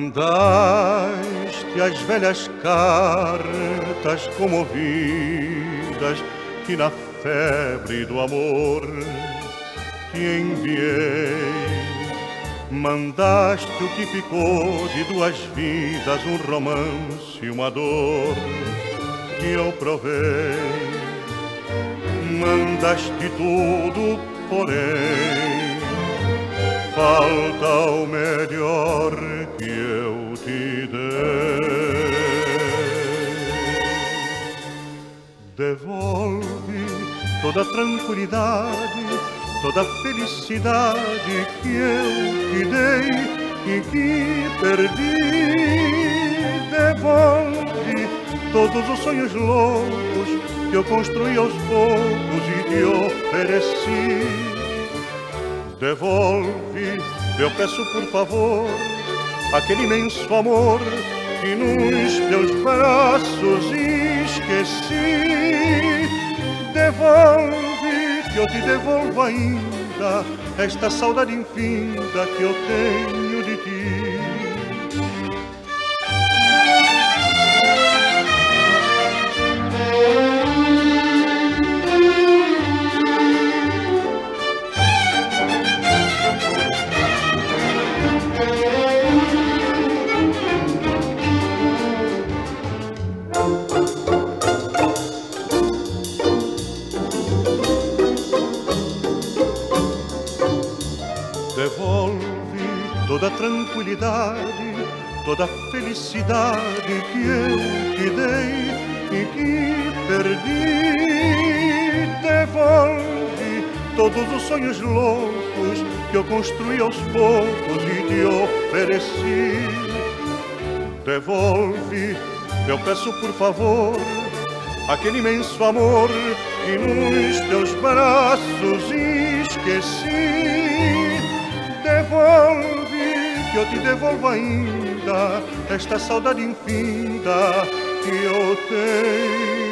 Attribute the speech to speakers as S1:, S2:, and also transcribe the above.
S1: Mandaste as velhas cartas comovidas que na febre do amor te enviei. Mandaste o que ficou de duas vidas, um romance e uma dor que eu provei. Mandaste tudo, porém falta o melhor que eu te dei. Devolve toda a tranquilidade, toda a felicidade que eu te dei e que perdi. Devolve todos os sonhos loucos que eu construí aos poucos e te ofereci. Devolve, eu peço por favor, aquele imenso amor que nos teus braços esqueci. Devolve, que eu te devolvo ainda esta saudade infinda que eu tenho de ti. Devolve toda a tranquilidade, toda a felicidade que eu te dei e que perdi. Devolve todos os sonhos loucos que eu construí aos poucos e te ofereci. Devolve, eu peço por favor, aquele imenso amor que nos teus braços esqueci. Devolve, que eu te devolvo ainda esta saudade infinda que eu tenho